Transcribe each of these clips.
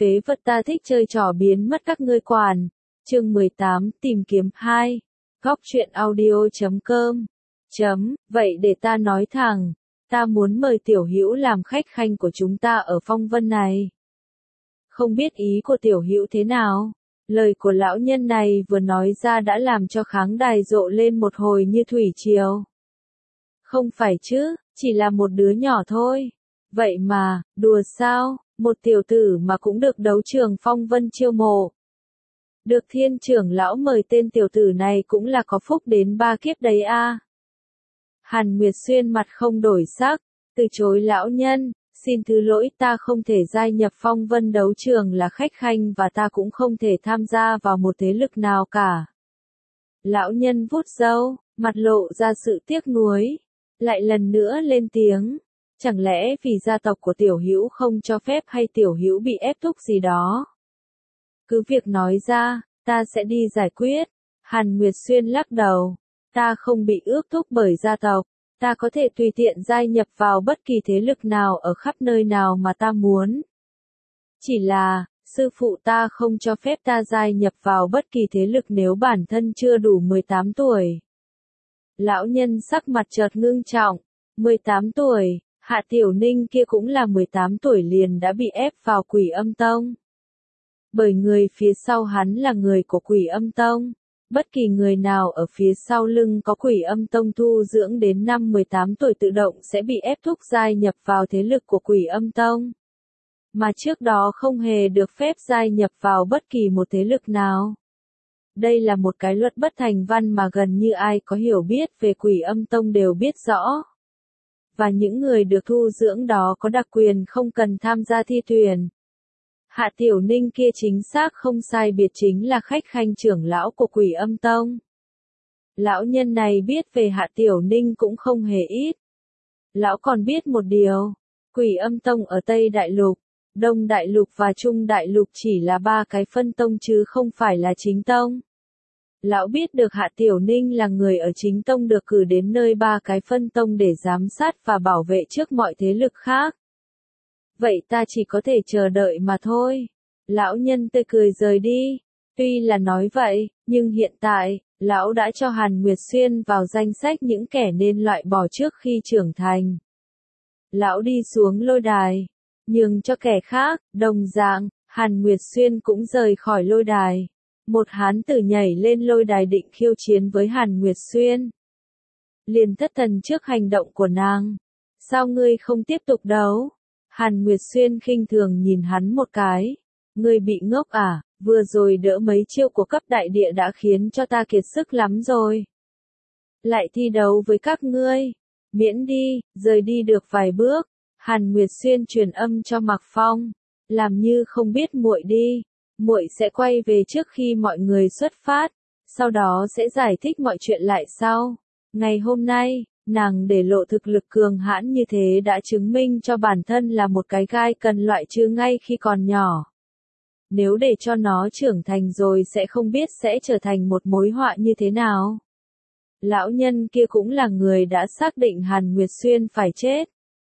phế vật ta thích chơi trò biến mất các ngươi quản. Chương 18 tìm kiếm 2. Góc truyện audio.com. Vậy để ta nói thẳng, ta muốn mời Tiểu Hữu làm khách khanh của chúng ta ở phong vân này. Không biết ý của Tiểu Hữu thế nào? Lời của lão nhân này vừa nói ra đã làm cho kháng đài rộ lên một hồi như thủy triều. Không phải chứ, chỉ là một đứa nhỏ thôi. Vậy mà, đùa sao, một tiểu tử mà cũng được đấu trường phong vân chiêu mộ. Được Thiên trưởng lão mời tên tiểu tử này cũng là có phúc đến 3 kiếp đấy a. Hàn Nguyệt Xuyên mặt không đổi sắc, từ chối lão nhân, xin thứ lỗi, ta không thể gia nhập phong vân đấu trường là khách khanh và ta cũng không thể tham gia vào một thế lực nào cả. Lão nhân vuốt râu, mặt lộ ra sự tiếc nuối, lại lần nữa lên tiếng, chẳng lẽ vì gia tộc của Tiểu Hữu không cho phép hay Tiểu Hữu bị ép thúc gì đó? Cứ việc nói ra, ta sẽ đi giải quyết. Hàn Nguyệt Xuyên lắc đầu, ta không bị ước thúc bởi gia tộc, ta có thể tùy tiện gia nhập vào bất kỳ thế lực nào ở khắp nơi nào mà ta muốn. Chỉ là, sư phụ ta không cho phép ta gia nhập vào bất kỳ thế lực nếu bản thân chưa đủ 18 tuổi. Lão nhân sắc mặt chợt ngưng trọng, 18 tuổi, Hạ Tiểu Ninh kia cũng là 18 tuổi liền đã bị ép vào Quỷ Âm Tông. Bởi người phía sau hắn là người của Quỷ Âm Tông. Bất kỳ người nào ở phía sau lưng có Quỷ Âm Tông tu dưỡng đến năm 18 tuổi tự động sẽ bị ép thúc gia nhập vào thế lực của Quỷ Âm Tông. Mà trước đó không hề được phép gia nhập vào bất kỳ một thế lực nào. Đây là một cái luật bất thành văn mà gần như ai có hiểu biết về Quỷ Âm Tông đều biết rõ. Và những người được thu dưỡng đó có đặc quyền không cần tham gia thi tuyển. Hạ Tiểu Ninh kia chính xác không sai biệt chính là khách khanh trưởng lão của Quỷ Âm Tông. Lão nhân này biết về Hạ Tiểu Ninh cũng không hề ít. Lão còn biết một điều, Quỷ Âm Tông ở Tây Đại Lục, Đông Đại Lục và Trung Đại Lục chỉ là 3 cái phân tông chứ không phải là chính tông. Lão biết được Hạ Tiểu Ninh là người ở chính tông được cử đến nơi 3 cái phân tông để giám sát và bảo vệ trước mọi thế lực khác. Vậy ta chỉ có thể chờ đợi mà thôi. Lão nhân tươi cười rời đi. Tuy là nói vậy, nhưng hiện tại, lão đã cho Hàn Nguyệt Xuyên vào danh sách những kẻ nên loại bỏ trước khi trưởng thành. Lão đi xuống lôi đài, nhường cho kẻ khác, đồng dạng, Hàn Nguyệt Xuyên cũng rời khỏi lôi đài. Một hán tử nhảy lên lôi đài định khiêu chiến với Hàn Nguyệt Xuyên. Liền thất thần trước hành động của nàng. Sao ngươi không tiếp tục đấu? Hàn Nguyệt Xuyên khinh thường nhìn hắn một cái. Ngươi bị ngốc à, vừa rồi đỡ mấy chiêu của cấp đại địa đã khiến cho ta kiệt sức lắm rồi. Lại thi đấu với các ngươi. Miễn đi, rời đi được vài bước. Hàn Nguyệt Xuyên truyền âm cho Mạc Phong. Làm như không biết muội đi. Muội sẽ quay về trước khi mọi người xuất phát. Sau đó sẽ giải thích mọi chuyện lại sau. Ngày hôm nay, nàng để lộ thực lực cường hãn như thế đã chứng minh cho bản thân là một cái gai cần loại trừ ngay khi còn nhỏ. Nếu để cho nó trưởng thành rồi sẽ không biết sẽ trở thành một mối họa như thế nào. Lão nhân kia cũng là người đã xác định Hàn Nguyệt Xuyên phải chết.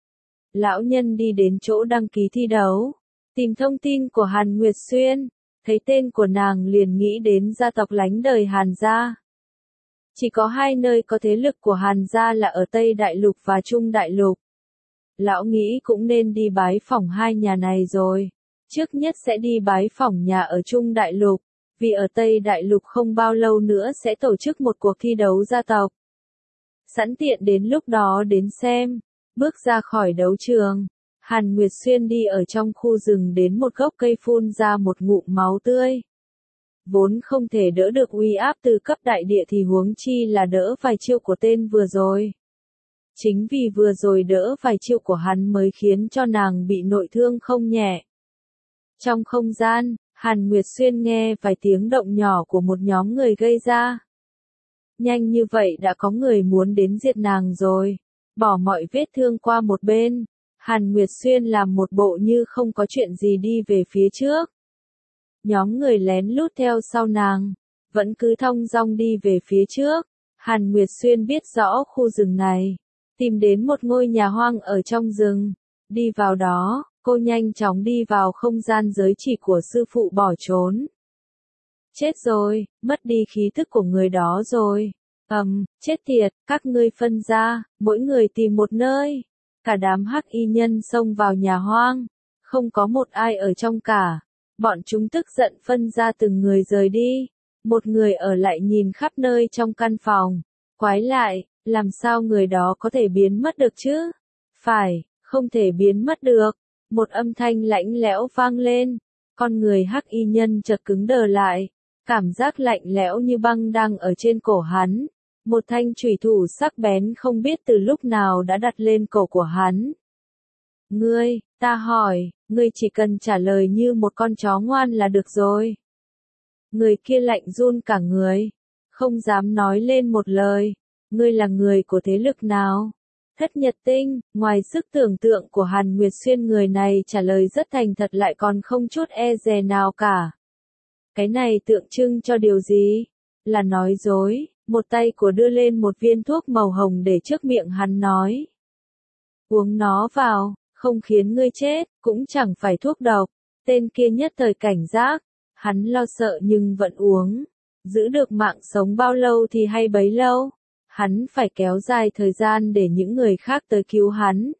Lão nhân đi đến chỗ đăng ký thi đấu, tìm thông tin của Hàn Nguyệt Xuyên, thấy tên của nàng liền nghĩ đến gia tộc lánh đời Hàn gia. Chỉ có 2 nơi có thế lực của Hàn gia là ở Tây Đại Lục và Trung Đại Lục. Lão nghĩ cũng nên đi bái phỏng 2 nhà này rồi. Trước nhất sẽ đi bái phỏng nhà ở Trung Đại Lục, vì ở Tây Đại Lục không bao lâu nữa sẽ tổ chức một cuộc thi đấu gia tộc. Sẵn tiện đến lúc đó đến xem. Bước ra khỏi đấu trường, Hàn Nguyệt Xuyên đi ở trong khu rừng đến một gốc cây phun ra một ngụm máu tươi. Vốn không thể đỡ được uy áp từ cấp đại địa thì huống chi là đỡ vài chiêu của tên vừa rồi. Chính vì vừa rồi đỡ vài chiêu của hắn mới khiến cho nàng bị nội thương không nhẹ. Trong không gian, Hàn Nguyệt Xuyên nghe vài tiếng động nhỏ của một nhóm người gây ra. Nhanh như vậy đã có người muốn đến diệt nàng rồi. Bỏ mọi vết thương qua một bên, Hàn Nguyệt Xuyên làm một bộ như không có chuyện gì đi về phía trước. Nhóm người lén lút theo sau nàng, vẫn cứ thong dong đi về phía trước. Hàn Nguyệt Xuyên biết rõ khu rừng này, tìm đến một ngôi nhà hoang ở trong rừng, đi vào đó, Cô nhanh chóng đi vào không gian giới chỉ của sư phụ bỏ trốn. Chết rồi, mất đi khí thức của người đó rồi. Chết tiệt, các ngươi phân ra, mỗi người tìm một nơi. Cả đám hắc y nhân xông vào nhà hoang. Không có một ai ở trong cả. Bọn chúng tức giận phân ra từng người rời đi. Một người ở lại nhìn khắp nơi trong căn phòng. Quái lại, làm sao người đó có thể biến mất được chứ? Phải, không thể biến mất được. Một âm thanh lạnh lẽo vang lên. Con người hắc y nhân chợt cứng đờ lại. Cảm giác lạnh lẽo như băng đang ở trên cổ hắn. Một thanh chủy thủ sắc bén không biết từ lúc nào đã đặt lên cổ của hắn. Ngươi, ta hỏi, ngươi chỉ cần trả lời như một con chó ngoan là được rồi. Người kia lạnh run cả người, không dám nói lên một lời. Ngươi là người của thế lực nào? Thất Nhật Tinh, ngoài sức tưởng tượng của Hàn Nguyệt Xuyên, người này trả lời rất thành thật lại còn không chút e dè nào cả. Cái này tượng trưng cho điều gì? Là nói dối. Một tay của đưa lên một viên thuốc màu hồng để trước miệng hắn nói. Uống nó vào, không khiến ngươi chết, cũng chẳng phải thuốc độc. Tên kia nhất thời cảnh giác. Hắn lo sợ nhưng vẫn uống. Giữ được mạng sống bao lâu thì hay bấy lâu. Hắn phải kéo dài thời gian để những người khác tới cứu hắn.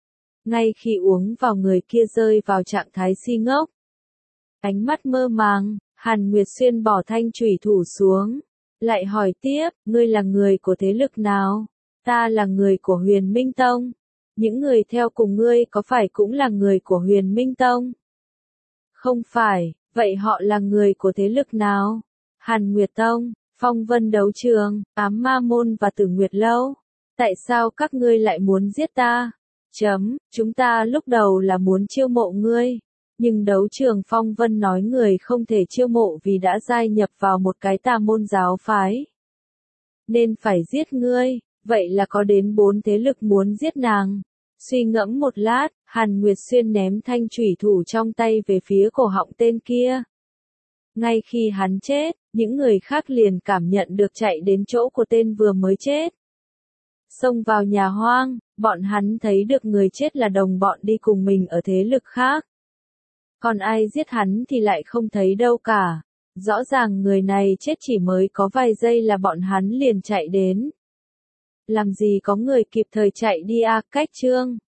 Ngay khi uống vào, người kia rơi vào trạng thái si ngốc. Ánh mắt mơ màng, Hàn Nguyệt Xuyên bỏ thanh chủy thủ xuống. Lại hỏi tiếp, ngươi là người của thế lực nào? Ta là người của Huyền Minh Tông. Những người theo cùng ngươi có phải cũng là người của Huyền Minh Tông? Không phải, vậy họ là người của thế lực nào? Hàn Nguyệt Tông, Phong Vân Đấu Trường, Ám Ma Môn và Tử Nguyệt Lâu. Tại sao các ngươi lại muốn giết ta? Chúng ta lúc đầu là muốn chiêu mộ ngươi. Nhưng đấu trường Phong Vân nói người không thể chiêu mộ vì đã gia nhập vào một cái tà môn giáo phái. Nên phải giết ngươi, vậy là có đến 4 thế lực muốn giết nàng. Suy ngẫm một lát, Hàn Nguyệt Xuyên ném thanh chủy thủ trong tay về phía cổ họng tên kia. Ngay khi hắn chết, những người khác liền cảm nhận được chạy đến chỗ của tên vừa mới chết. Xông vào nhà hoang, bọn hắn thấy được người chết là đồng bọn đi cùng mình ở thế lực khác. Còn ai giết hắn thì lại không thấy đâu cả. Rõ ràng người này chết chỉ mới có vài giây là bọn hắn liền chạy đến. Làm gì có người kịp thời chạy đi à, cách chương.